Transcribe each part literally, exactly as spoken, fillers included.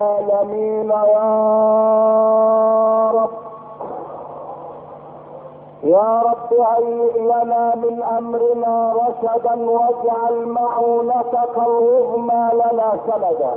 العالمين يا رب يا رب هيئ لنا من امرنا رشدا واجعل معونتك العظمى لنا سندا.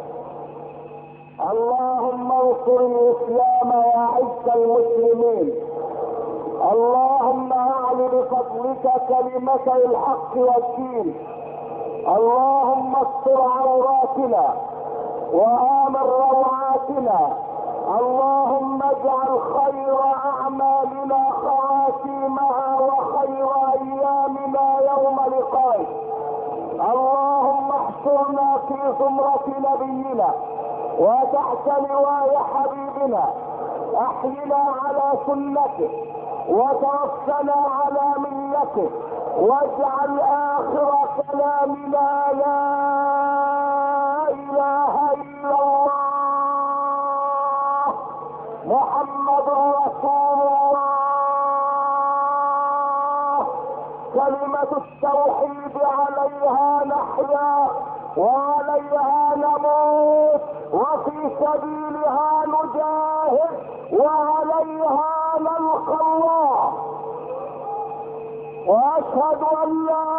اللهم انصر الاسلام واعز المسلمين. اللهم اعل بفضلك كلمة الحق والدين. اللهم استر عوراتنا وآمن روعاتنا. اللهم اجعل خير اعمالنا خواتيمها وخير ايامنا يوم لقائك. اللهم احشرنا في زمرة نبينا وتحت لواء حبيبنا. احينا على سنته وتوفنا على ملته واجعل اخر كلامنا لا اله الا الله محمد رسول الله. كلمة التوحيد عليها نحيا وعليها نموت وفي سبيلها نجاهد وعليها نلقى الله. واشهد ان لا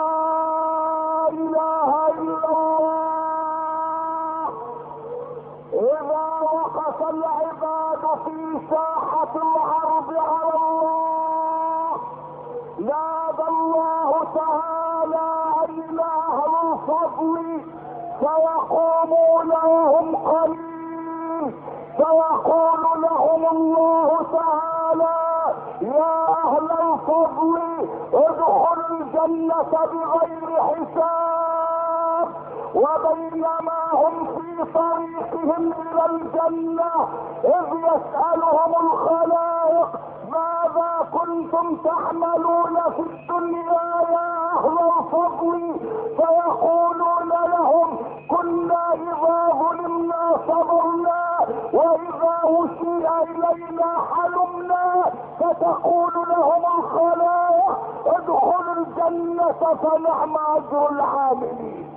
اله الا الله. اذا وقف العباد في ساحة العرض على الله نادى الله تعالى اله الفضل فيقومون وهم قليل فيقول لهم الله تعالى يا اهل الفضل ادخلوا الجنة بغير حساب. وبينما هم في طريقهم الى الجنة اذ يسألهم الخلائق ماذا كنتم تعملون في الدنيا يا اهل الفضل فيقولون لهم كنا اذا ظلمنا صبرنا واذا اسيء الينا حلمنا. فتقول لهم الخلائق ادخلوا الجنة فنعم اجر العاملين.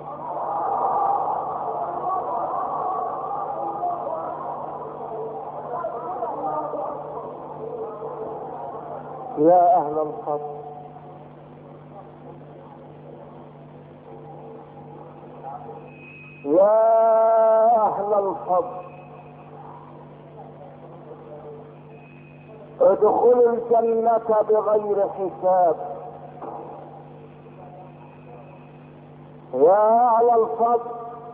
يا اهل الفضل يا اهل الفضل ادخلوا الجنة بغير حساب. يا اهل الفضل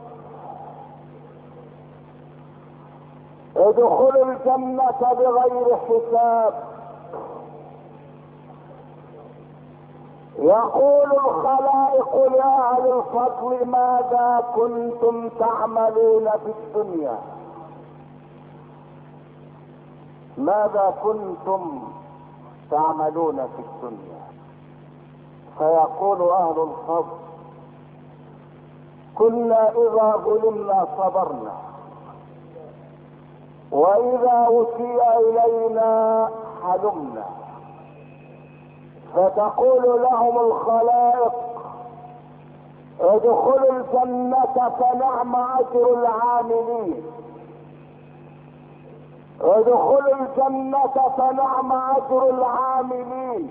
ادخلوا الجنة بغير حساب. يقول الخلائق يا اهل الفضل ماذا كنتم تعملون في الدنيا؟ ماذا كنتم تعملون في الدنيا؟ فيقول اهل الفضل كنا اذا ظلمنا صبرنا واذا اسيء الينا حلمنا. فتقول لهم الخلائق ادخلوا الجنة فنعم اجر العاملين. ادخلوا الجنة فنعم اجر العاملين.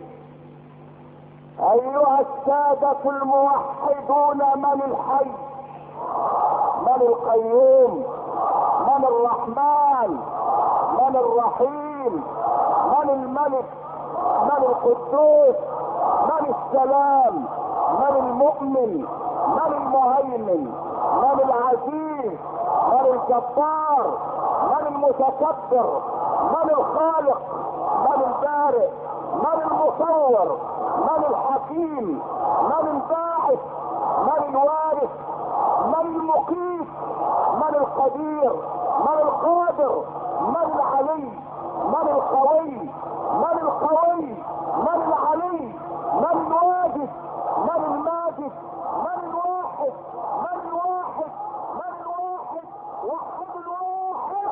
ايها السادة الموحدون من الحي من القيوم من الرحمن من الرحيم من الملك من القدوس من السلام من المؤمن من المهيمن من العزيز من الجبار من المتكبر من الخالق من البارئ من المصور من الحكيم من الباعث من الوارث من المقيت من القدير من القادر من العلي من القوي من القوي من العلي من الواجد من الماجد من الواحد من الواحد من الواحد وحد الواحد.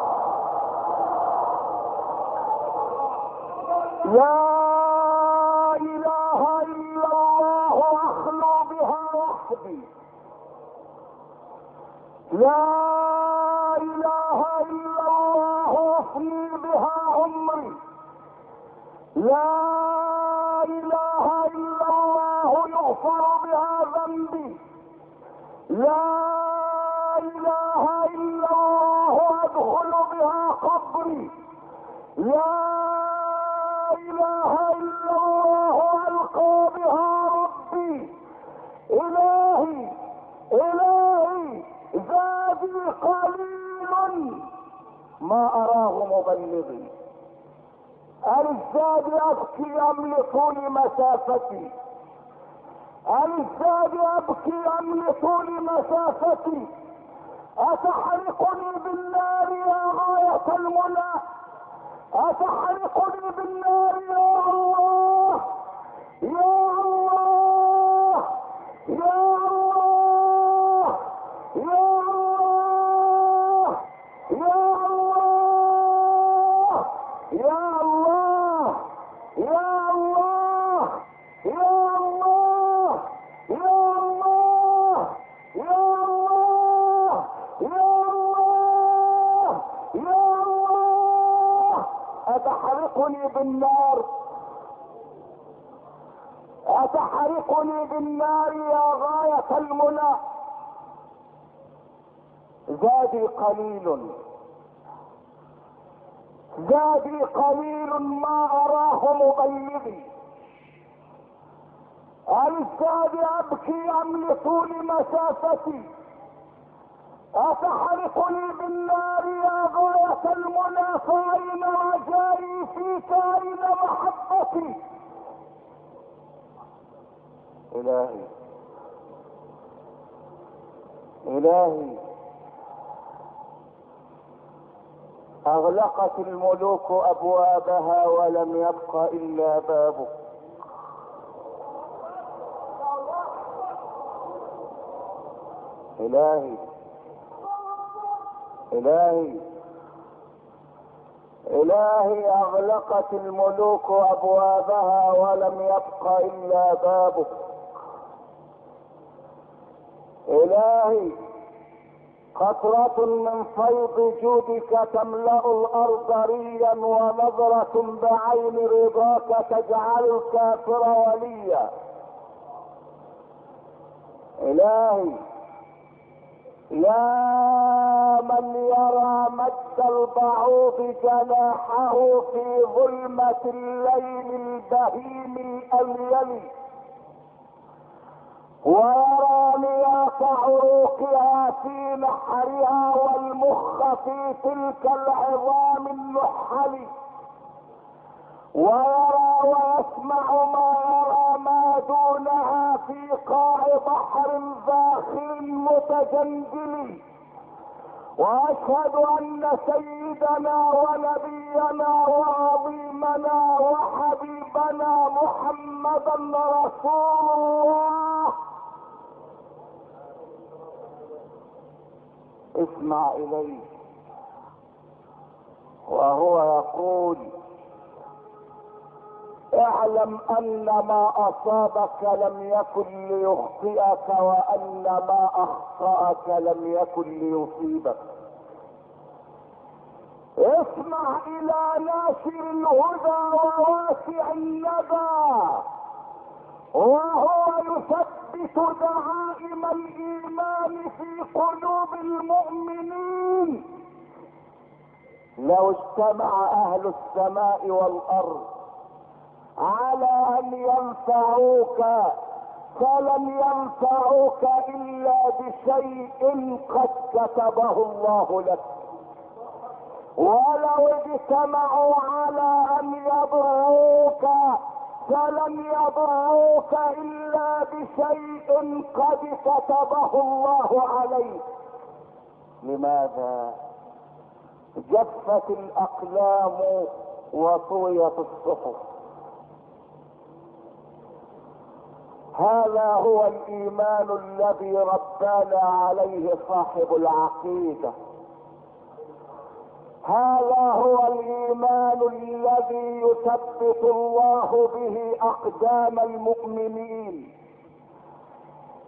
لا اله الا الله اخلو بها وحدي. لا اله الا الله افني بها عمري، لا اله الا الله يغفر بها ذنبي، لا اله الا الله ادخل بها قبري، لا اله الا الله القى بها ربي. الهي الهي زادي قليل ما اراه مبلغي، الزاد ابكي ام لطول مسافتي، الزاد ابكي ام لطول مسافتي، اتحرقني بالنار يا غاية المنى، اتحرقني بالنار يا الله يا الله يا الله يا الله يا الله يا الله يا الله يا الله يا الله يا الله يا الله يا الله أتحرقني بالنار، أتحرقني بالنار يا غاية المنى، زادي قليل زادي قليل ما أراه مبلغي، الزاد أبكي أم لطول مسافتي، أتحرقني بالنار يا غاية المنى، فأين رجائي فيك أين محبتي. إلهي إلهي أغلقت الملوك أبوابها ولم يبق إلا بابك، إلهي إلهي إلهي أغلقت الملوك أبوابها ولم يبق إلا بابك، إلهي قطرة من فيض جودك تملأ الأرض ريا، ونظرة بعين رضاك تجعل الكافر وليا. إلهي يا من يرى مد البعوض جناحه في ظلمة الليل البهيم الأليل، ويرى نياط عروقها في نحرها والمخ في تلك العظام النحل، ويرى ويسمع ما يرى ما دونها في قاع بحر زاخر متجندل. واشهد ان سيدنا ونبينا وعظيمنا وحبيبنا محمدا رسول الله. اسمع اليه وهو يقول: اعلم ان ما اصابك لم يكن ليخطئك، وان ما اخطأك لم يكن ليصيبك. اسمع الى ناشر الهدى وواسع الندى وهو يثبت دعائم الايمان في قلوب المؤمنين. لو اجتمع اهل السماء والارض على ان ينفعوك فلن ينفعوك الا بشيء قد كتبه الله لك، ولو اجتمعوا على ان يضروك فلن يضروك الا بشيء قد كتبه الله عليك. لماذا؟ جفت الاقلام وطويت الصحف. هذا هو الايمان الذي ربانا عليه صاحب العقيده، هذا هو الايمان الذي يثبت الله به اقدام المؤمنين.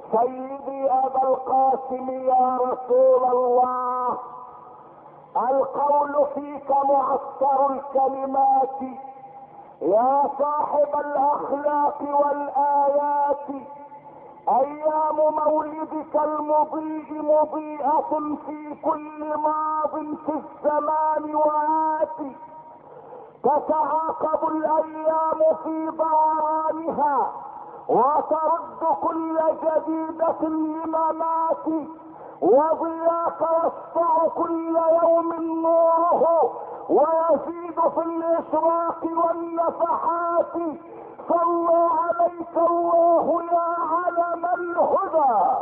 سيدي ابا القاسم يا رسول الله، القول فيك معسر الكلمات، يا صاحب الاخلاق والايات. ايام مولدك المضيء مضيئة في كل ماض في الزمان وآت، تتعاقب الايام في دورانها وترد كل جديدة لممات، وضياك يسطع كل يوم نوره ويزيد في الاشراق والنفحات. صلى عليك الله يا علم الهدى.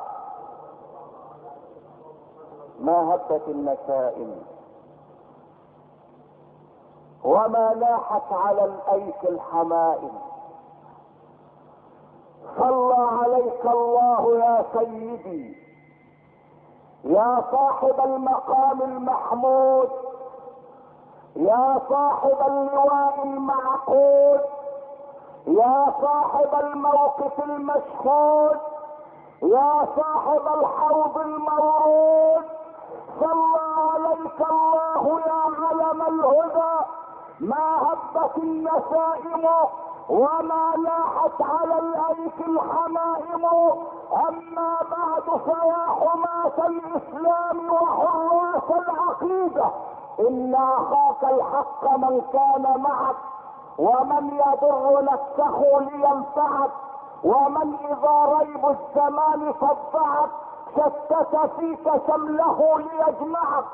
ما هبت النسائم وما لاحت على الايك الحمائم. صلى عليك الله يا سيدي يا صاحب المقام المحمود، يا صاحب اللواء المعقود، يا صاحب الموقف المشهود، يا صاحب الحوض المورود. صلى عليك الله يا علم الهدى. ما هبت النسائم وما لاحت على الايك الحمائم. اما بعد فيا حماة الاسلام وحراس العقيدة، ان اخاك الحق من كان معك، ومن يضر نفسه لينفعك، ومن اذا ريب الزمان صدعك شتت فيك شمله ليجمعك.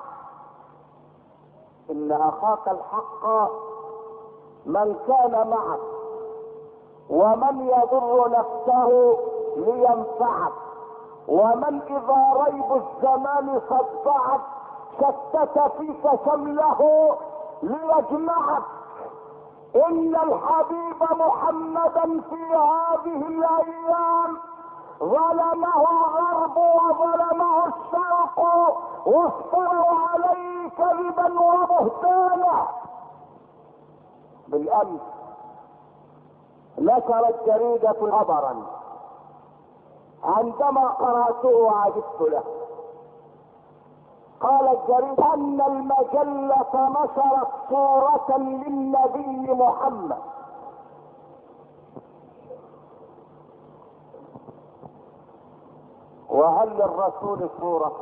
ان اخاك الحق من كان معك، ومن يضر نفسه لينفعك، ومن اذا ريب الزمان صدعك شتت فيك شمله ليجمعك. ان الحبيب محمدا في هذه الايام ظلمه الغرب وظلمه الشرق، وافتروا عليه كذبا وبهتانا. بالامس نشرت جريدة خبرا عندما قرأته عجبت له. قالت الجريدة ان المجلة نشرت صورة للنبي محمد، وهل للرسول صورة؟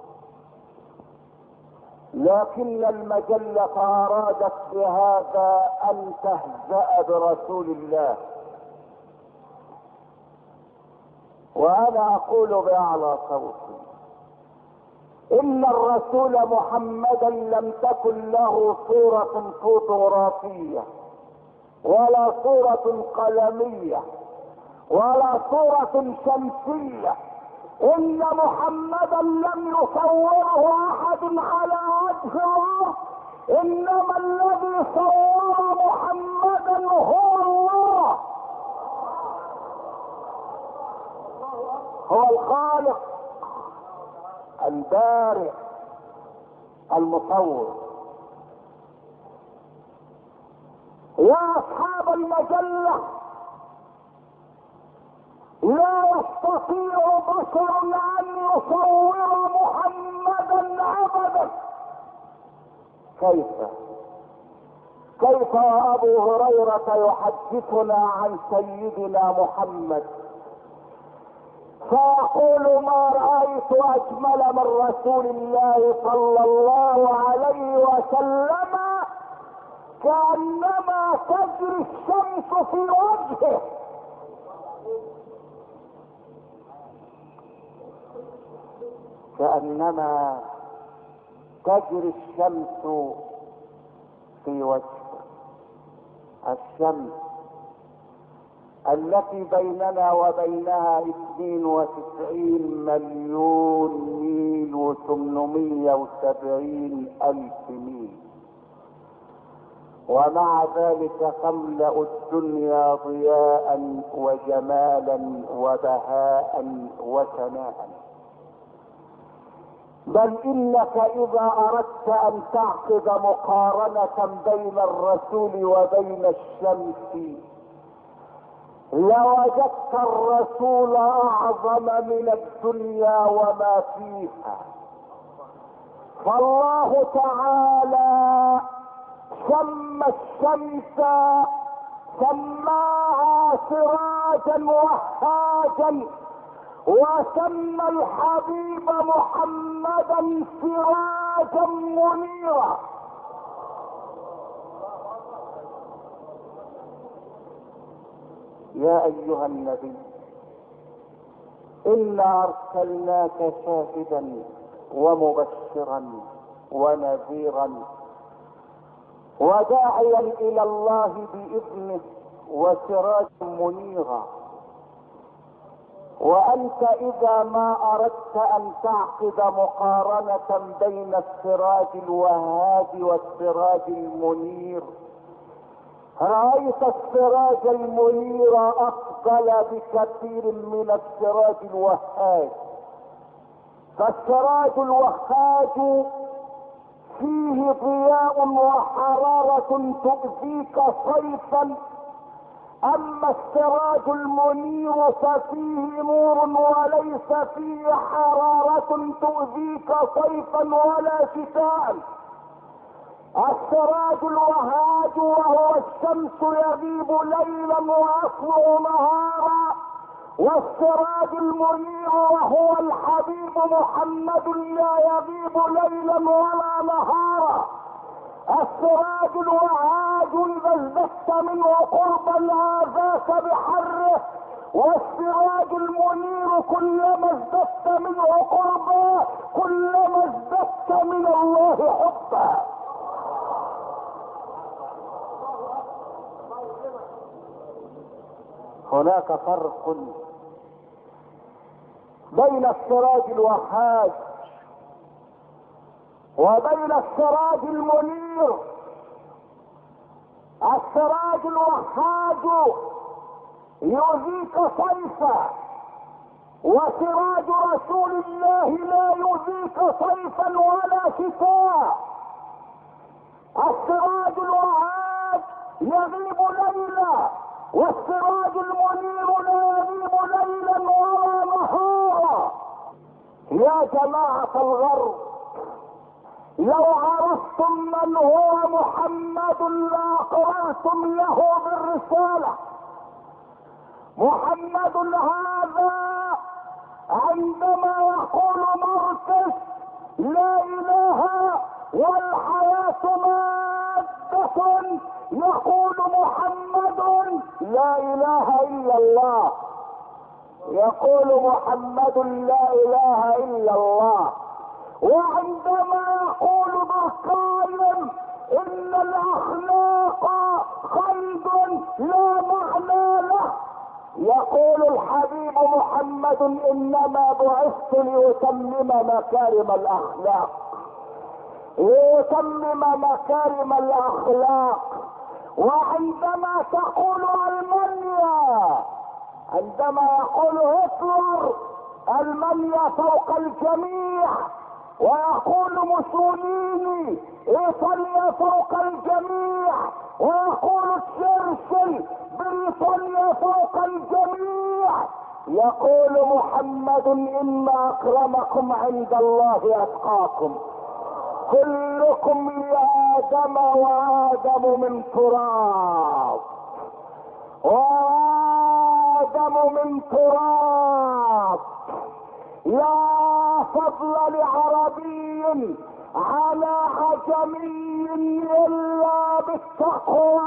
لكن المجلة ارادت بهذا ان تهزأ برسول الله، وانا اقول باعلى صوتي ان الرسول محمدا لم تكن له صورة فوتوغرافية ولا صورة قلمية ولا صورة شمسية. ان محمدا لم يصوره احد على وجه الارض، انما الذي صور محمدا هو الله، هو الخالق البارئ المصور. يا اصحاب المجلة، لا يستطيع بشر ان يصور محمدا ابدا. كيف كيف ابو هريرة يحدثنا عن سيدنا محمد فيقول ما رأيت اجمل من رسول الله صلى الله عليه وسلم، كأنما تجري الشمس في وجهه. كأنما تجري الشمس في وجهه. الشمس التي بيننا وبينها اثنين وتسعين مليون ميل وثمانمائة وسبعين الف ميل، ومع ذلك تملأ الدنيا ضياء وجمالا وبهاء وثناء. بل انك اذا اردت ان تعقد مقارنة بين الرسول وبين الشمس لوجدت الرسول اعظم من الدنيا وما فيها. فالله تعالى سمى الشمس سماها سراجا وهاجا، وسمى الحبيب محمدا سراجا منيرا. يا ايها النبي انا ارسلناك شاهدا ومبشرا ونذيرا وداعيا الى الله باذنه وسراجا منيرا. وانت اذا ما اردت ان تعقد مقارنة بين السراج الوهاج والسراج المنير، رأيت السراج المنير افضل بكثير من السراج الوهاج. فالسراج الوهاج فيه ضياء وحرارة تؤذيك صيفا، اما السراج المنير ففيه نور وليس فيه حرارة تؤذيك صيفا ولا شتاء. السراج الوهاج وهو الشمس يغيب ليلا ويطلع نهارا، والسراج المنير وهو الحبيب محمد لا يغيب ليلا ولا نهارا. السراج الوهاج اذا ازددت منه قربا آذاك بحره، والسراج المنير كلما ازددت منه قربا كلما ازددت من الله حبا. هناك فرق بين السراج الوهاج وبين السراج المنير. السراج الوهاج يؤذيك صيفا، وسراج رسول الله لا يؤذيك صيفا ولا شتاء. السراج الوهاج يغيب ليلا، والسراج المنير لا يغيب ليلا ولا نهارا. يا جماعة الغرب، لو عرفتم من هو محمد لاقررتم له بالرسالة. محمد هذا عندما يقول مركز لا اله والحياة مادة، يقول محمد لا اله الا الله، يقول محمد لا اله الا الله. وعندما يقول بالقائم ان الاخلاق خيد لا معنى له، يقول الحبيب محمد انما بعثت ليتمم مكارم الاخلاق، ليتمم مكارم الاخلاق. وعندما تقول المانيا، عندما يقول هتلر المانيا فوق الجميع، ويقول موسوليني ايطاليا فوق الجميع، ويقول تشرشل بريطانيا فوق الجميع، يقول محمد ان اكرمكم عند الله اتقاكم. كلكم لآدم وآدم من تراب، وآدم من تراب. لا فضل لعربي على عجمي إلا بالتقوى.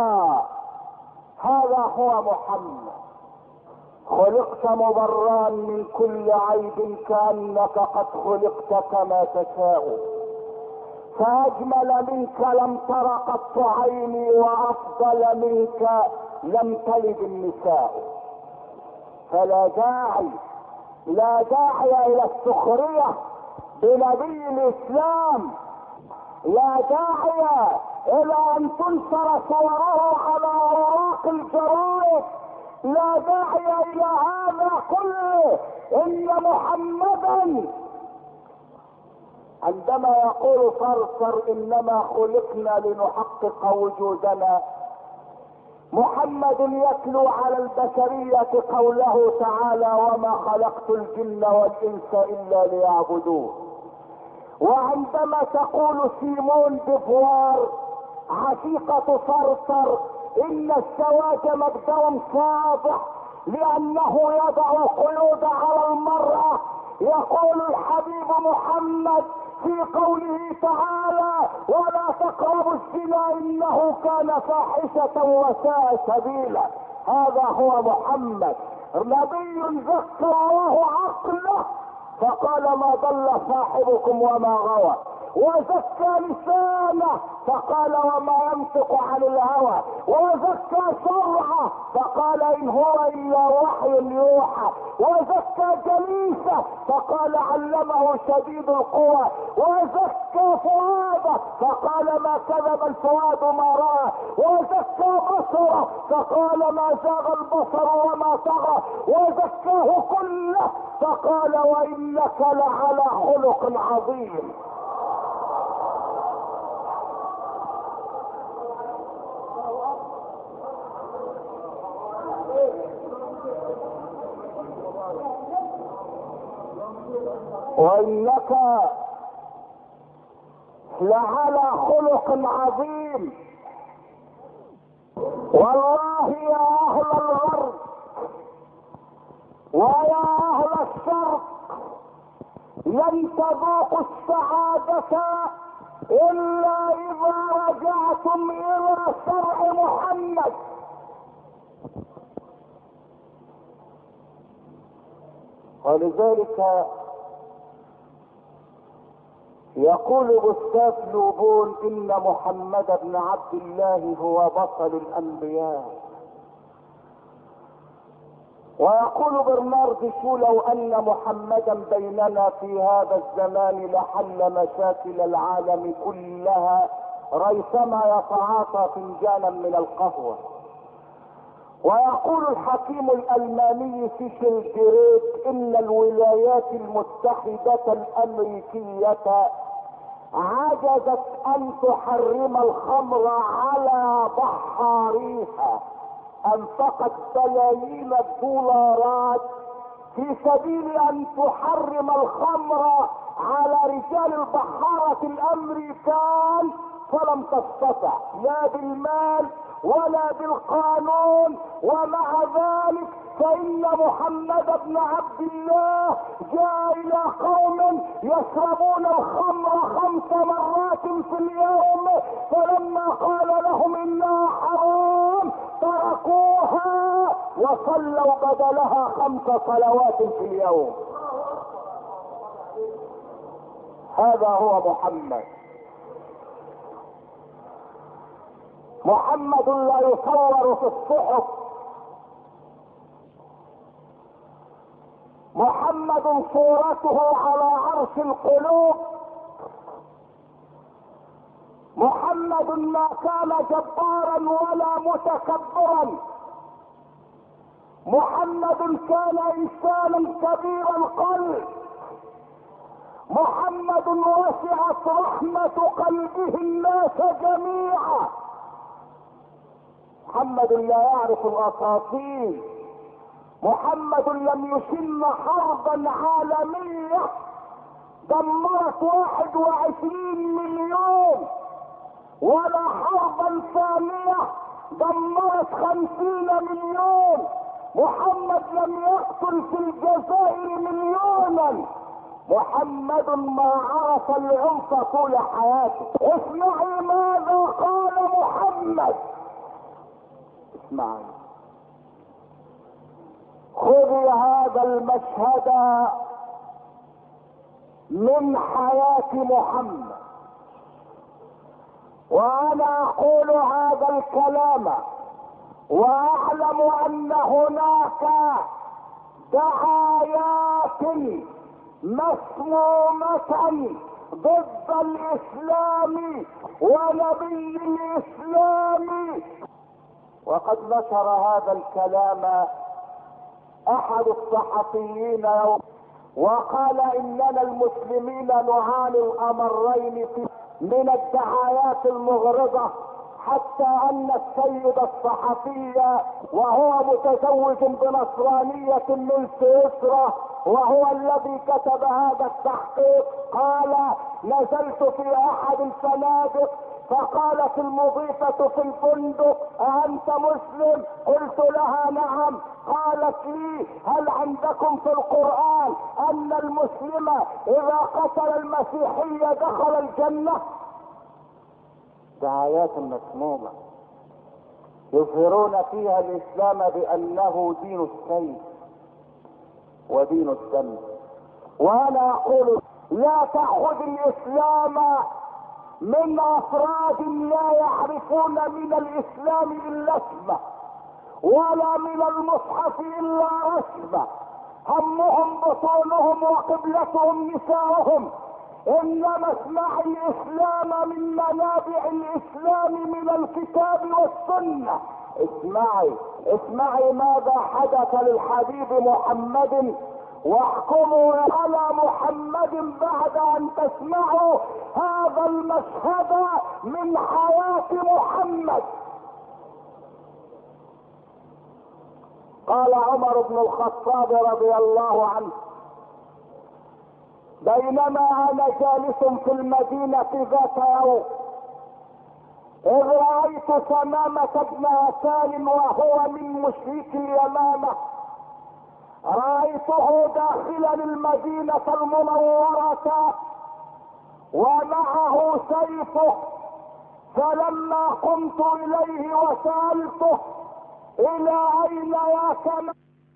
هذا هو محمد. خلقت مبرا من كل عيب كأنك قد خلقت كما تشاء، فأجمل منك لم تر قط عيني، وأفضل منك لم تلد النساء. فلا داعي لا داعي إلى السخرية بنبي الإسلام، لا داعي إلى أن تنشر صوره على أوراق الجرائد، لا داعي إلى هذا كله. إن محمدا عندما يقول صرصر انما خلقنا لنحقق وجودنا، محمد يتلو على البشرية قوله تعالى وما خلقت الجن والانس الا ليعبدون. وعندما تقول سيمون ديفوار عشيقة صرصر ان الزواج مبدأ صادق لانه يضع قيود على المرأة، يقول الحبيب محمد في قوله تعالى ولا تقربوا الزنا انه كان فاحشة وساء سبيلا. هذا هو محمد، نبي زكى الله عقله فقال ما ضل صاحبكم وما غوى، وزكى لسانه فقال وما ينطق عن الهوى، وزكى شرعه فقال ان هو الا وحي يوحى، وزكى جليسه فقال علمه شديد القوى، وزكى فؤاده فقال ما كذب الفؤاد ما راى، وزكى بصره فقال ما زاغ البصر وما طغى، وزكاه كله فقال وانك لعلى خلق عظيم. وانك لعلى خلق عظيم. والله يا اهل الغرب ويا اهل الشرق لن تذوقوا السعادة الا اذا رجعتم الى شرع محمد. ولذلك يقول الاستاذ لوبون ان محمد بن عبد الله هو بطل الانبياء، ويقول برنارد شو لو ان محمدا بيننا في هذا الزمان لحل مشاكل العالم كلها ريثما يتعاطى فنجانا من القهوة. ويقول الحكيم الالماني فيشل جريت ان الولايات المتحدة الامريكية عجزت ان تحرم الخمر على بحاريها، انفقت بلايين الدولارات في سبيل ان تحرم الخمر على رجال البحارة الامريكان، فلم تستطع لا بالمال ولا بالقانون. ومع ذلك فإن محمد بن عبد الله جاء إلى قوم يشربون الخمر خمس مرات في اليوم، فلما قال لهم إنها حرام تركوها وصلوا بدلها خمس صلوات في اليوم. هذا هو محمد. محمد لا يصور في الصحف، محمد صورته على عرش القلوب، محمد ما كان جبارا ولا متكبرا، محمد كان انسانا كبير القلب، محمد وسعت رحمة قلبه الناس جميعا، محمد لا يعرف الاساطير، محمد لم يشن حربا عالمية دمرت واحد وعشرين مليون، ولا حربا ثانية دمرت خمسين مليون. محمد لم يقتل في الجزائر مليونا، محمد ما عرف العنف طول حياته. اسمعي ماذا قال محمد، اسمعي، خذي هذا المشهد من حياة محمد، وانا اقول هذا الكلام واعلم ان هناك دعايات مسمومة ضد الاسلام ونبي الاسلام. وقد نشر هذا الكلام احد الصحفيين يوم وقال اننا المسلمين نعاني الامرين من الدعايات المغرضة، حتى ان السيد الصحفي وهو متزوج بنصرانية من سويسرا وهو الذي كتب هذا التحقيق قال: نزلت في احد الفنادق فقالت المضيفة في الفندق: أأنت مسلم؟ قلت لها نعم. قالت لي: هل عندكم في القرآن أن المسلم إذا قتل المسيحية دخل الجنة؟ دعايات مسمومة يظهرون فيها الإسلام بأنه دين السيف ودين الدم. وأنا أقول: لا تأخذ الإسلام من افراد لا يعرفون من الاسلام الا اسمه ولا من المصحف الا رسمه، همهم بطونهم وقبلتهم نساؤهم، انما اسمع الاسلام من منابع الاسلام من الكتاب والسنه. اسمعي اسمعي ماذا حدث للحبيب محمد، واحكموا على محمد بعد ان تسمعوا هذا المشهد من حياة محمد. قال عمر بن الخطاب رضي الله عنه: بينما انا جالس في المدينة ذات يوم اذ رأيت ثمامة بن عسال وهو من مشركي اليمامة، رأيته داخلا المدينة المنورة ومعه سيفه، فلما قمت اليه وسألته: الى اين يا ثمامة؟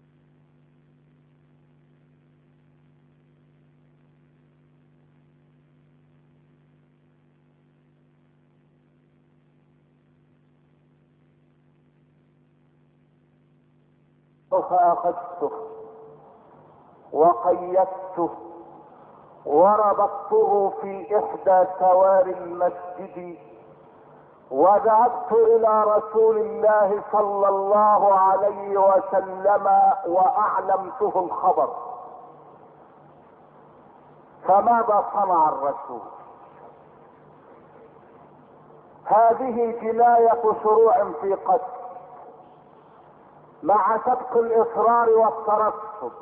فأخذته وقيدته وربطته في احدى سواري المسجد، وذهبت الى رسول الله صلى الله عليه وسلم واعلمته الخبر. فماذا صنع الرسول؟ هذه جناية شروع في قتل مع سبق الاصرار والترصد،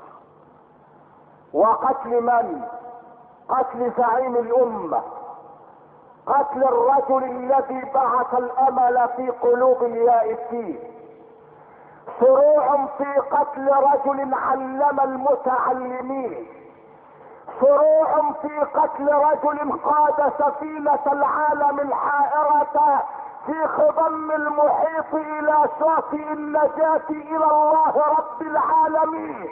وقتل من؟ قتل زعيم الامة، قتل الرجل الذي بعث الامل في قلوب اليائسين، شروع في قتل رجل علم المتعلمين، شروع في قتل رجل قاد سفينة العالم الحائرة في خضم المحيط الى شاطئ النجاة الى الله رب العالمين.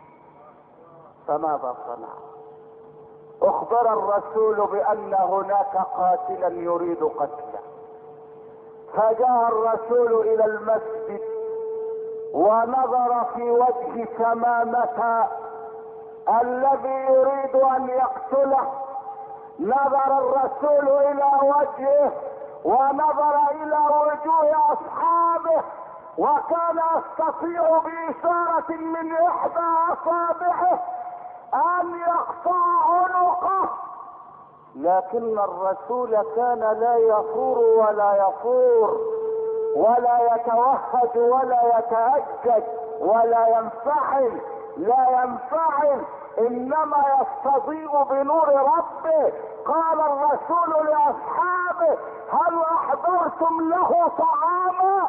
فماذا صنع؟ اخبر الرسول بان هناك قاتلا يريد قتله، فجاء الرسول الى المسجد ونظر في وجه ثمامة الذي يريد ان يقتله، نظر الرسول الى وجهه ونظر الى وجوه اصحابه، وكان يستطيع باشارة من احدى اصابعه ان يقطع عنقه، لكن الرسول كان لا يفور ولا يفور ولا يتوهج ولا يتأجج ولا ينفعل، لا ينفعل، انما يستضيء بنور ربه. قال الرسول لاصحابه: هل احضرتم له طعاما؟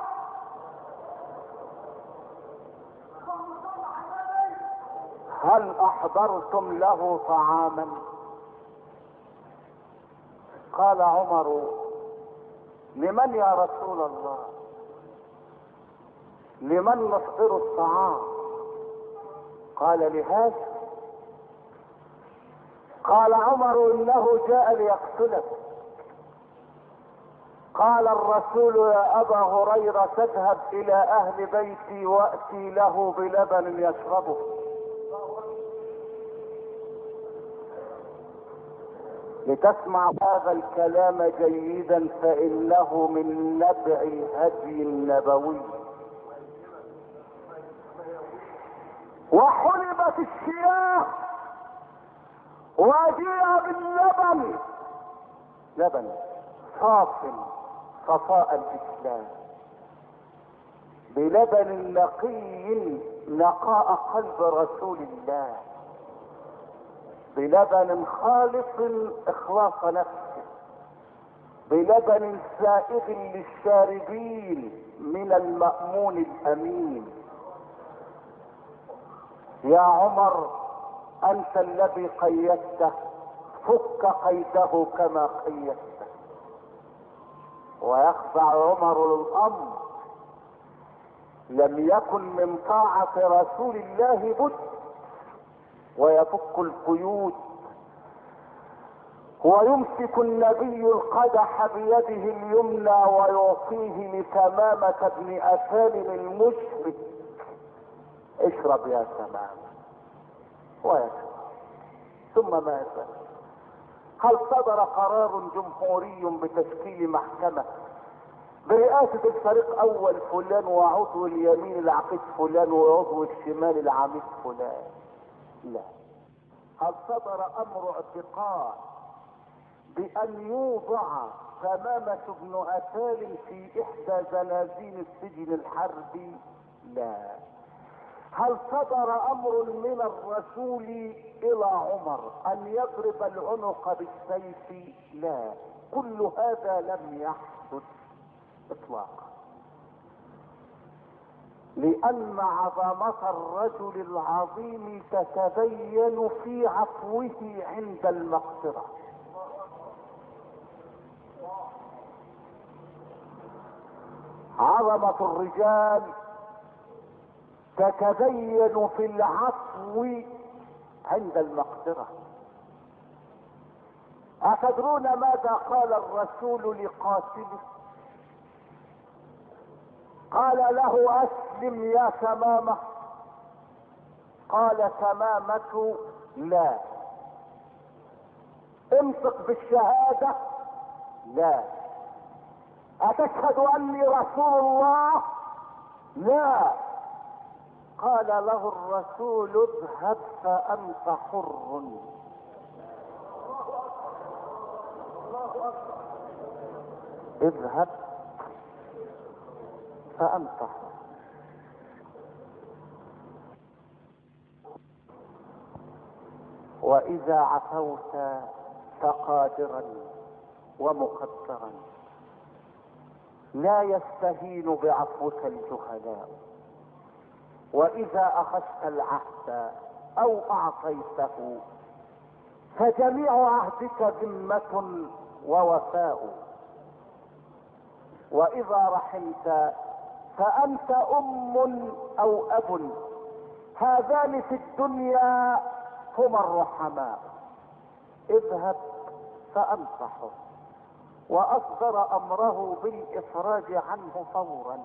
هل احضرتم له طعاما؟ قال عمر: لمن يا رسول الله؟ لمن نحضر الطعام؟ قال: لهذا. قال عمر: انه جاء ليقتلك. قال الرسول: يا ابا هريرة اذهب الى اهل بيتي واتي له بلبن يشربه. لتسمع هذا الكلام جيدا فانه من نبع الهدي النبوي. وحلبت الشياه وجيء باللبن، لبن صاف صفاء الاسلام، بلبن نقي نقاء قلب رسول الله، بلبن خالص اخلاص نفسه، بلبن سائغ للشاربين من المأمون الامين. يا عمر انت الذي قيدته، فك قيده كما قيدته. ويخضع عمر للامر، لم يكن من طاعة رسول الله بد، ويفك القيود. ويمسك النبي القدح بيده اليمنى ويعطيه لتمامة بن أسالم المشرك، اشرب يا تمامة، ويشرب. ثم ماذا؟ هل صدر قرار جمهوري بتشكيل محكمة برئاسة الفريق اول فلان وعضو اليمين العقيد فلان وعضو الشمال العميد فلان؟ لا. هل صدر امر اعتقال بان يوضع تمامة بن أسالم في احدى زنازين السجن الحربي؟ لا. هل صدر امر من الرسول الى عمر ان يضرب العنق بالسيف؟ لا. كل هذا لم يحدث اطلاقا، لان عظمة الرجل العظيم تتبين في عفوه عند المقصرة. عظمة الرجال تتبين في العفو عند المقصرة. أتدرون ماذا قال الرسول لقاتله؟ قال له اسلم يا تمامة. قال تمامة لا. انطق بالشهادة؟ لا. اتشهد اني رسول الله؟ لا. قال له الرسول اذهب فانت حر. اذهب فأنت حر. وإذا عفوت فقادرا ومقدرا، لا يستهين بعفوك الجهلاء. وإذا أخذت العهد أو أعطيته فجميع عهدك ذمة ووفاء. واذا رحمت فانت ام او اب، هذان في الدنيا هما الرحماء. اذهب فانت حر. واصدر امره بالافراج عنه فورا.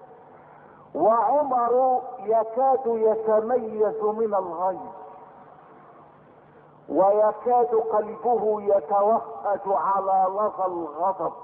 وعمر يكاد يتميز من الغيظ، ويكاد قلبه يتوهج على لظى الغضب.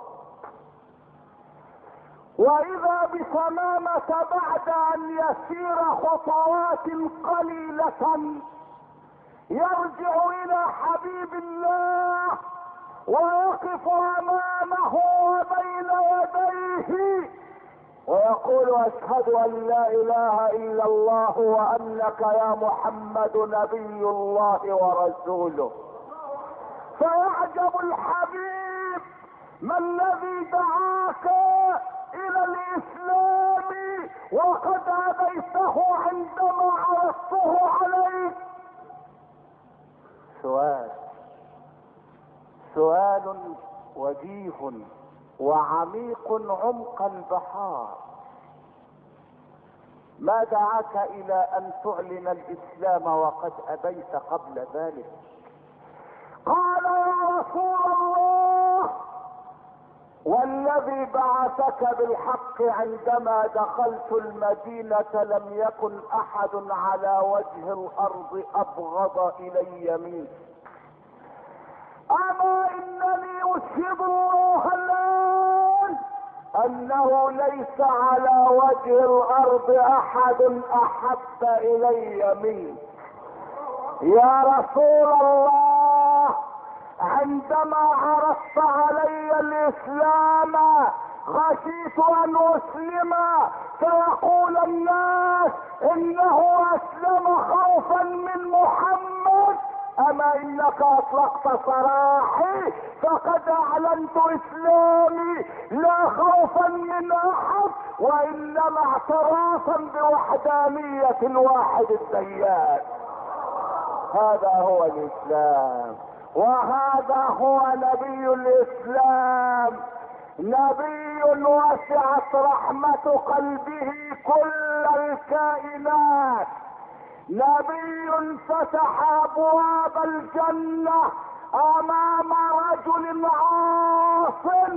واذا بتمامة بعد ان يسير خطوات قليلة يرجع الى حبيب الله ويقف امامه وبين يديه ويقول اشهد ان لا اله الا الله وانك يا محمد نبي الله ورسوله. فيعجب الحبيب: ما الذي دعاك الى الاسلام وقد ابيته عندما عرضته عليك؟ سؤال سؤال وجيه وعميق عمق البحار. ما دعاك الى ان تعلن الاسلام وقد ابيت قبل ذلك؟ قال: يا رسول الله، والذي بعثك بالحق عندما دخلت المدينة لم يكن احد على وجه الارض ابغض الي منك. اما انني اشهد الله الان انه ليس على وجه الارض احد احب الي منك. يا رسول الله، عندما عرضت علي الاسلام خشيت ان اسلم فيقول الناس انه اسلم خوفا من محمد، اما انك اطلقت سراحي فقد اعلنت اسلامي لا خوفا من احد وانما اعترافا بوحدانية الواحد الديان. هذا هو الاسلام، وهذا هو نبي الاسلام، نبي وسعت رحمة قلبه كل الكائنات، نبي فتح ابواب الجنة امام رجل عاص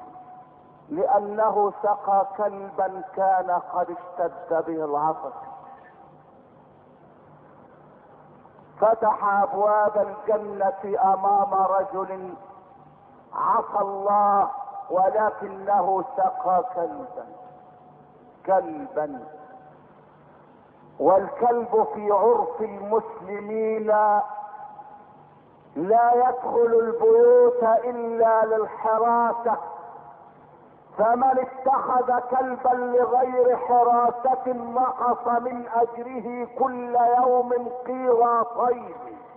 لانه سقى كلبا كان قد اشتد به العطش. فتح ابواب الجنة امام رجل عصى الله ولكنه سقى كلبا كلبا والكلب في عرف المسلمين لا يدخل البيوت الا للحراسة، فمن اتخذ كلبا لغير حراسة نقص من اجره كل يوم قيراطين.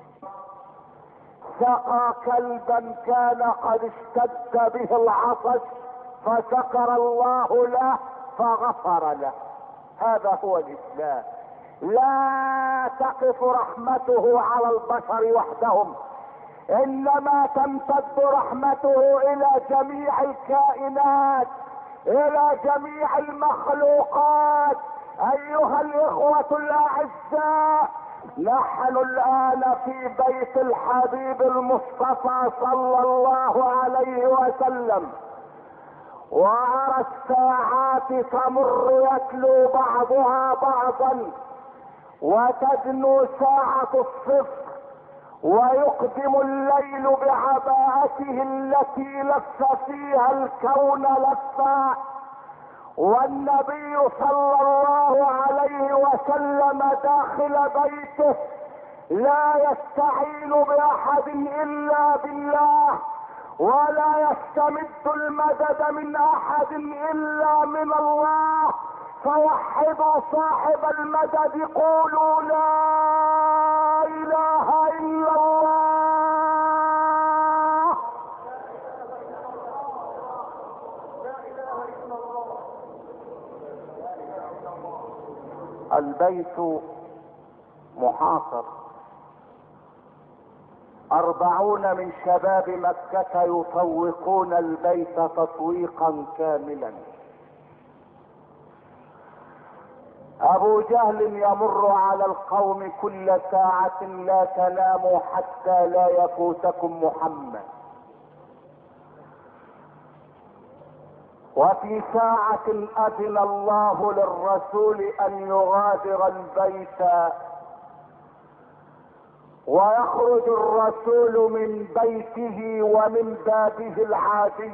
سقى كلبا كان قد اشتد به العطش فشكر الله له فغفر له. هذا هو الاسلام. لا تقف رحمته على البشر وحدهم، انما تمتد رحمته الى جميع الكائنات، الى جميع المخلوقات. ايها الاخوة الاعزاء، نحن الان في بيت الحبيب المصطفى صلى الله عليه وسلم، وارى الساعات تمر يتلو بعضها بعضا، وتدنو ساعة الصفر، ويقدم الليل بعباءته التي لف فيها الكون لفا، والنبي صلى الله عليه وسلم داخل بيته لا يستعين باحد الا بالله، ولا يستمد المدد من احد الا من الله. فوحدوا صاحب المدد، قولوا لا اله الا الله. البيت محاصر، أربعون من شباب مكة يطوقون البيت تطويقا كاملا. أبو جهل يمر على القوم كل ساعة: لا تناموا حتى لا يفوتكم محمد. وفي ساعة أذن الله للرسول أن يغادر البيت، ويخرج الرسول من بيته ومن بابه العادي،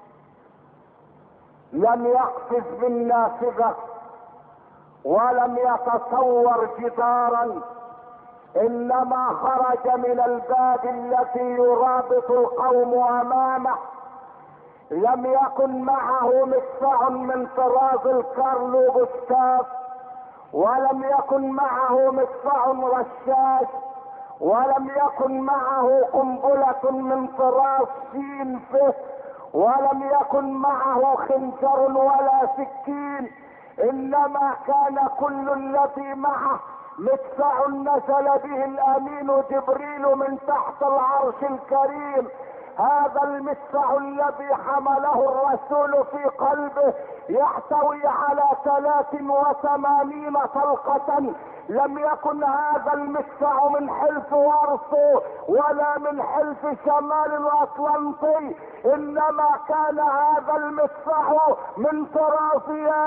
لم يقفز من نافذة ولم يتصور جدارا، انما خرج من الباب الذي يرابط القوم امامه. لم يكن معه مدفع من طراز الكارلو جوستاف، ولم يكن معه مدفع رشاش، ولم يكن معه قنبلة من طراز سين فه، ولم يكن معه خنجر ولا سكين، انما كان كل الذي معه مدفع نزل به الامين جبريل من تحت العرش الكريم. هذا المدفع الذي حمله الرسول في قلبه يحتوي على ثلاث وثمانين طلقة. لم يكن هذا المدفع من حلف وارسو ولا من حلف شمال الاطلنطي، انما كان هذا المدفع من طراز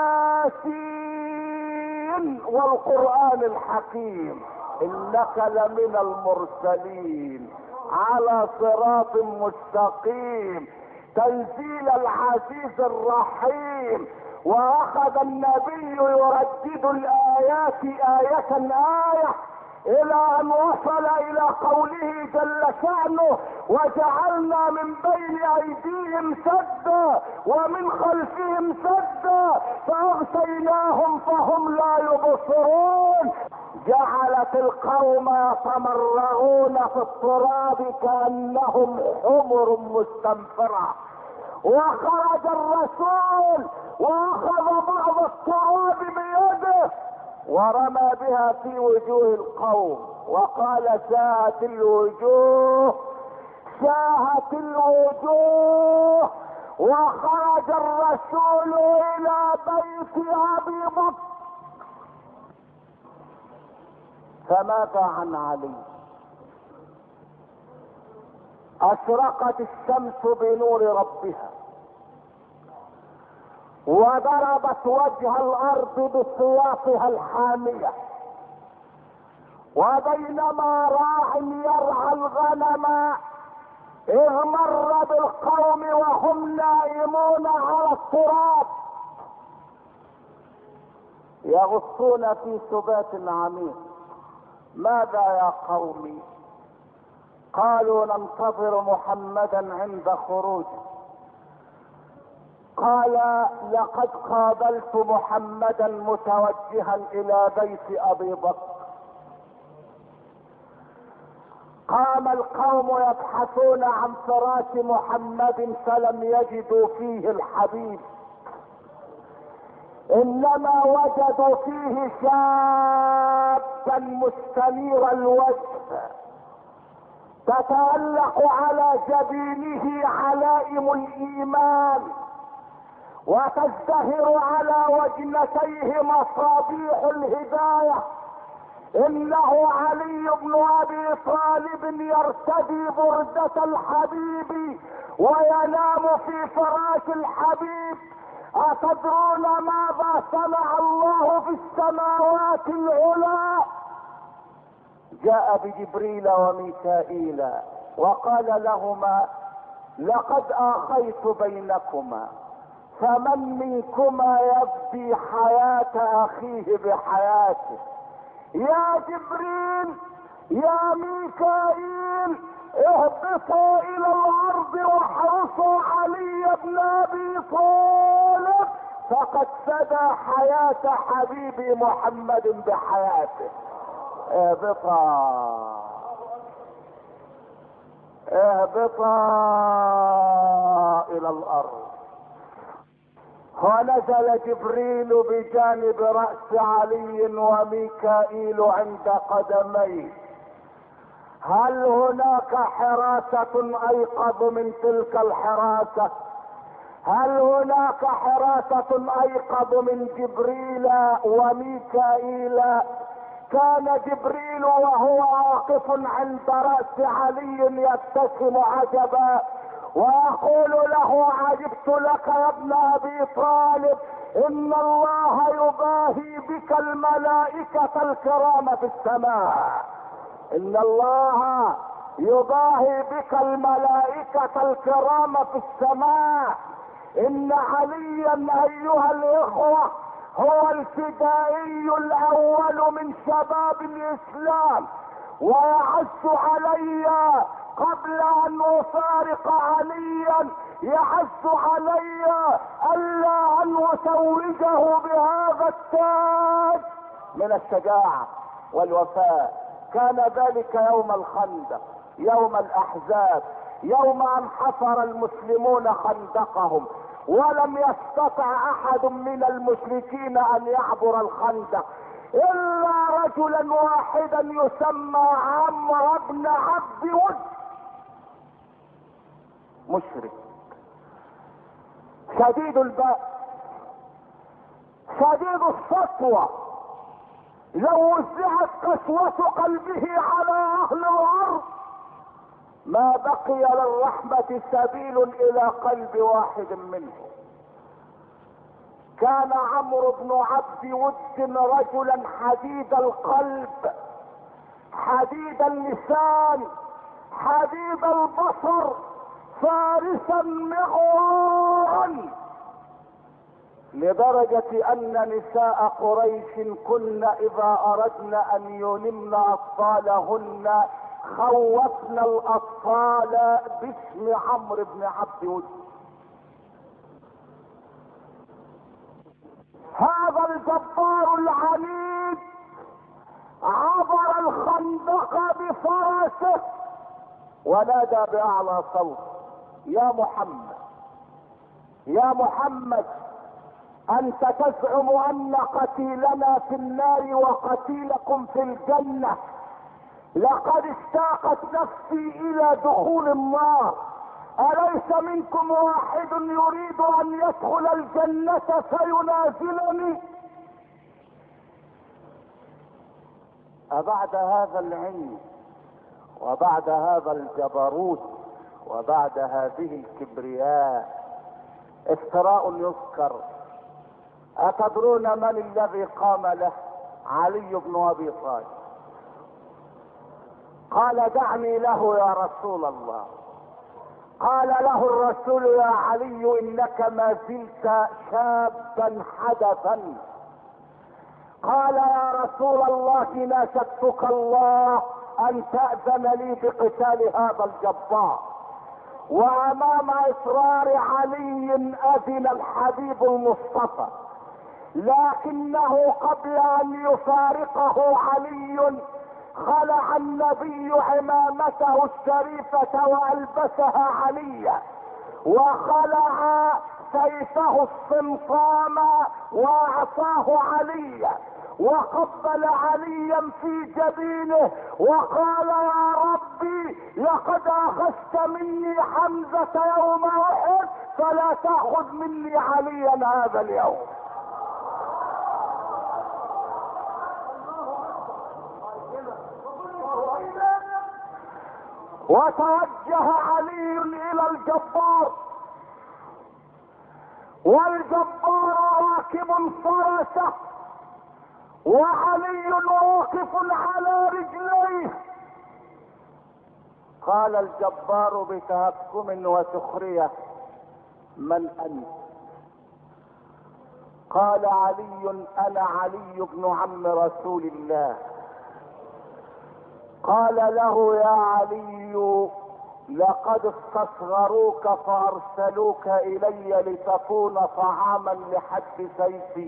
ياسين والقرآن الحكيم. انك لمن المرسلين على صراط مستقيم، تنزيل العزيز الرحيم. واخذ النبي يردد الايات آية آية الى ان وصل الى قوله جل شأنه: وجعلنا من بين ايديهم سدا ومن خلفهم سدا فاغشيناهم فهم لا يبصرون. جعلت القوم يتمرغون في التراب كأنهم حمر مستنفرة، وخرج الرسول واخذ بعض التراب بيده ورمى بها في وجوه القوم وقال: شاهت الوجوه شاهت الوجوه. وخرج الرسول الى بيت ابي بكر. فماذا عن علي؟ اشرقت الشمس بنور ربها وضربت وجه الارض بسياطها الحامية، وبينما راع يرعى الغنم اذ مر بالقوم وهم نائمون على التراب يغصون في سبات عميق. ماذا يا قومي؟ قالوا: ننتظر محمدا عند خروجه. قال: لقد قابلت محمدا متوجها الى بيت ابي بكر. قام القوم يبحثون عن فراش محمد فلم يجدوا فيه الحبيب، انما وجدوا فيه شابا مستنير الوجه تتألق على جبينه علائم الايمان وتزدهر على وجنتيه مصابيح الهداية. انه علي بن ابي طالب يرتدي بردة الحبيب وينام في فراش الحبيب. اتدرون ماذا صنع الله في السماوات العلى؟ جاء بجبريل وميكائيل وقال لهما: لقد اخيت بينكما، فمن منكما يفدي حياة اخيه بحياته؟ يا جبريل يا ميكائيل اهبطوا الى الارض واحرسوا علي بن ابي طالب فقد فدى حياة حبيبي محمد بحياته. اهبطا اهبطا الى الارض. ونزل جبريل بجانب رأس علي وميكائيل عند قدميه. هل هناك حراسة ايقظ من تلك الحراسة؟ هل هناك حراسة ايقظ من جبريل وميكائيل؟ كان جبريل وهو واقف عند رأس علي يبتسم عجبا ويقول له: عجبت لك يا ابن ابي طالب، ان الله يباهي بك الملائكة الكرام في السماء. ان الله يباهي بك الملائكة الكرام في السماء. ان عليا ايها الاخوة هو الفدائي الاول من شباب الاسلام، ويعز علي قبل ان افارق عليا، يعز علي الا ان اتوجه بهذا التاج من الشجاعة والوفاء. كان ذلك يوم الخندق، يوم الاحزاب، يوم ان حفر المسلمون خندقهم ولم يستطع احد من المشركين ان يعبر الخندق الا رجلا واحدا يسمى عمرو بن عبد ود، مشرك شديد البأس شديد السطوة. لو وزعت قسوة قلبه على اهل الارض ما بقي للرحمة سبيل الى قلب واحد منهم. كان عمرو بن عبد ود رجلا حديد القلب، حديد اللسان، حديد البصر، فارسا مغوارا. لدرجة ان نساء قريش كن اذا اردن ان يلمن اطفالهن خوفن الاطفال باسم عمرو بن عبد ود. هذا الجبار العنيد عبر الخندق بفرسه ونادى باعلى صوت: يا محمد يا محمد، انت تزعم ان قتيلنا في النار وقتيلكم في الجنة، لقد اشتاقت نفسي الى دخول النار، اليس منكم واحد يريد ان يدخل الجنة فينازلني؟ أبعد هذا العلم وبعد هذا الجبروت وبعد هذه الكبرياء افتراء يذكر؟ أتدرون من الذي قام له؟ علي بن أبي طالب. قال: دعني له يا رسول الله. قال له الرسول: يا علي، انك ما زلت شابا حدثا. قال: يا رسول الله، ناشدتك الله ان تأذن لي بقتال هذا الجبار. وامام اصرار علي اذن الحبيب المصطفى، لكنه قبل ان يفارقه علي خلع النبي عمامته الشريفة والبسها عليا، وخلع سيفه الصمصام واعطاه عليا، وقبل عليا في جبينه وقال: يا ربي، لقد اخذت مني حمزة يوم احد، فلا تأخذ مني عليا هذا اليوم. وتوجه علي الى الجبار، والجبار راكب فرسه وعلي واقف على رجليه. قال الجبار بتهكم وسخرية: من انت؟ قال علي: انا علي بن عم رسول الله. قال له: يا علي، لقد استصغروك فارسلوك الي لتكون طعاما لحد سيفي،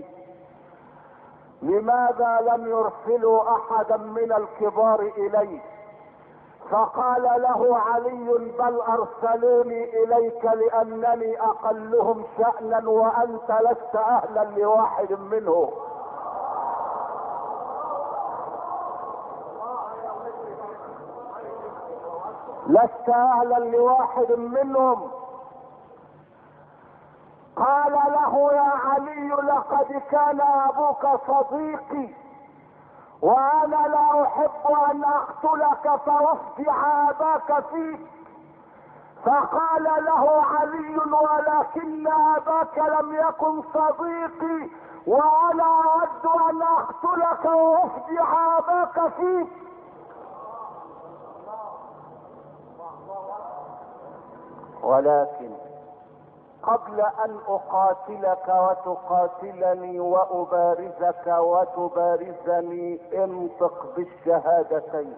لماذا لم يرسلوا احدا من الكبار اليك؟ فقال له علي: بل ارسلوني اليك لانني اقلهم شأنا وانت لست اهلا لواحد منهم. لست اهلا لواحد منهم. قال له: يا علي، لقد كان ابوك صديقي، وانا لا احب ان اقتلك فافجع اباك فيك. فقال له علي: ولكن اباك لم يكن صديقي، وانا اود ان اقتلك وافجع اباك فيك. ولكن قبل ان اقاتلك وتقاتلني وابارزك وتبارزني، انطق بالشهادتين: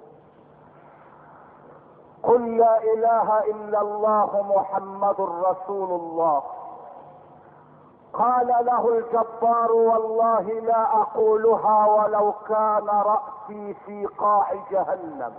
قل لا اله الا الله محمد رسول الله. قال له الجبار: والله لا اقولها ولو كان رأسي في قاع جهنم.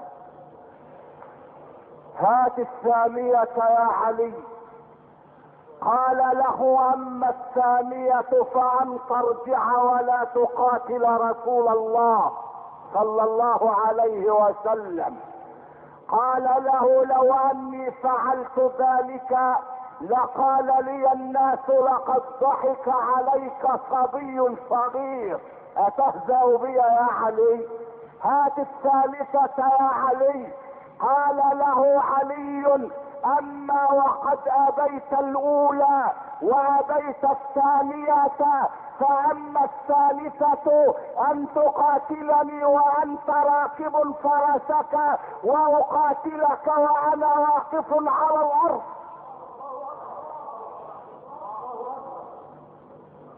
هات الثانية يا علي. قال له: اما الثانية فان ترجع ولا تقاتل رسول الله صلى الله عليه وسلم. قال له: لو اني فعلت ذلك لقال لي الناس: لقد ضحك عليك صبي صغير، اتهزأ بي يا علي؟ هات الثالثة يا علي. قال له علي: اما وقد ابيت الاولى وابيت الثانية، فاما الثالثة ان تقاتلني وانت راكب فرسك واقاتلك وانا واقف على الارض.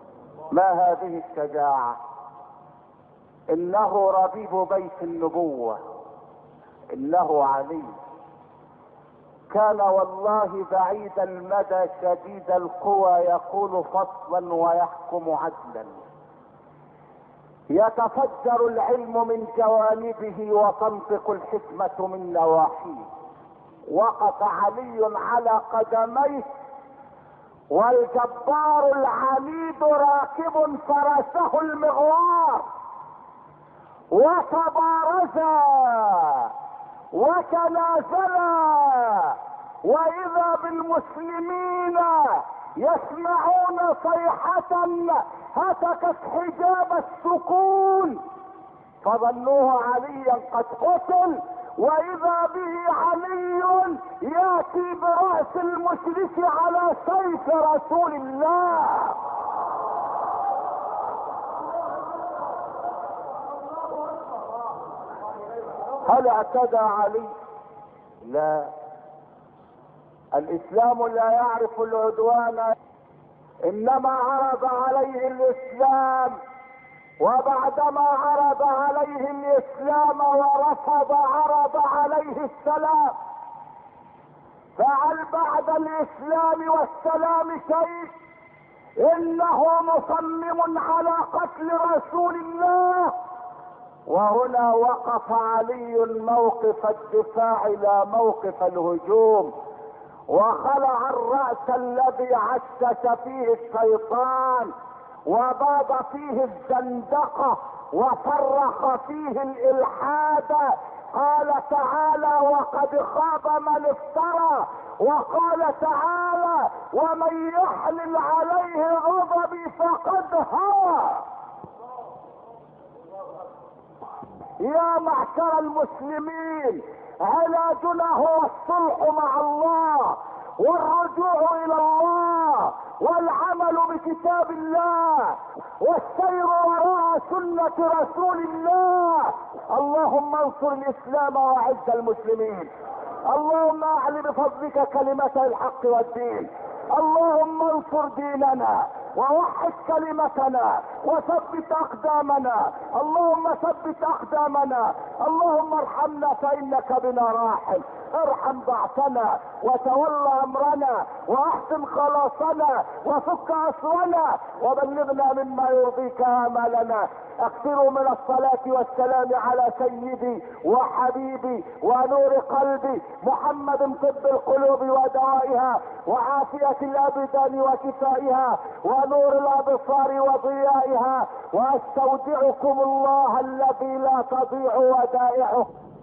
ما هذه الشجاعة؟ انه ربيب بيت النبوة، انه علي، كان والله بعيد المدى شديد القوى، يقول فصلا ويحكم عدلا، يتفجر العلم من جوانبه وتنطق الحكمة من نواحيه. وقف علي على قدميه والجبار العنيد راكب فرسه المغوار، وتبارزا وتنازلا، واذا بالمسلمين يسمعون صيحة هتكت حجاب السكون، فظنوه عليا قد قتل، واذا به علي ياتي برأس المشرك على سيف رسول الله. هل اعتدى علي؟ لا، الاسلام لا يعرف العدوان، انما عرض عليه الاسلام، وبعدما عرض عليه الاسلام ورفض عرض عليه السلام. فهل بعد الاسلام والسلام شيء؟ انه مصمم على قتل رسول الله. وهنا وقف علي موقف الدفاع لا موقف الهجوم، وخلع الرأس الذي عشش فيه الشيطان وباض فيه الزندقة وصرخ فيه الإلحاد. قال تعالى: وقد خاب من افترى. وقال تعالى: ومن يحلل عليه غضبي فقد هوى. يا معشر المسلمين، علاجنا هو الصلح مع الله والرجوع الى الله والعمل بكتاب الله والسير وراء سنة رسول الله. اللهم انصر الاسلام واعز المسلمين. اللهم اعل بفضلك كلمة الحق والدين. اللهم انصر ديننا ووحد كلمتنا وثبت اقدامنا. اللهم ثبت اقدامنا. اللهم ارحمنا فانك بنا راحم. ارحم ضعفنا وتولى امرنا واحسن خلاصنا وفك اسرنا وبلغنا مما يرضيك امالنا. اكثروا من الصلاة والسلام على سيدي وحبيبي ونور قلبي محمد، طب القلوب ودوائها وعافية الابدان وشفائها ونور الابصار وضيائها. واستودعكم الله الذي لا تضيع ودائعه.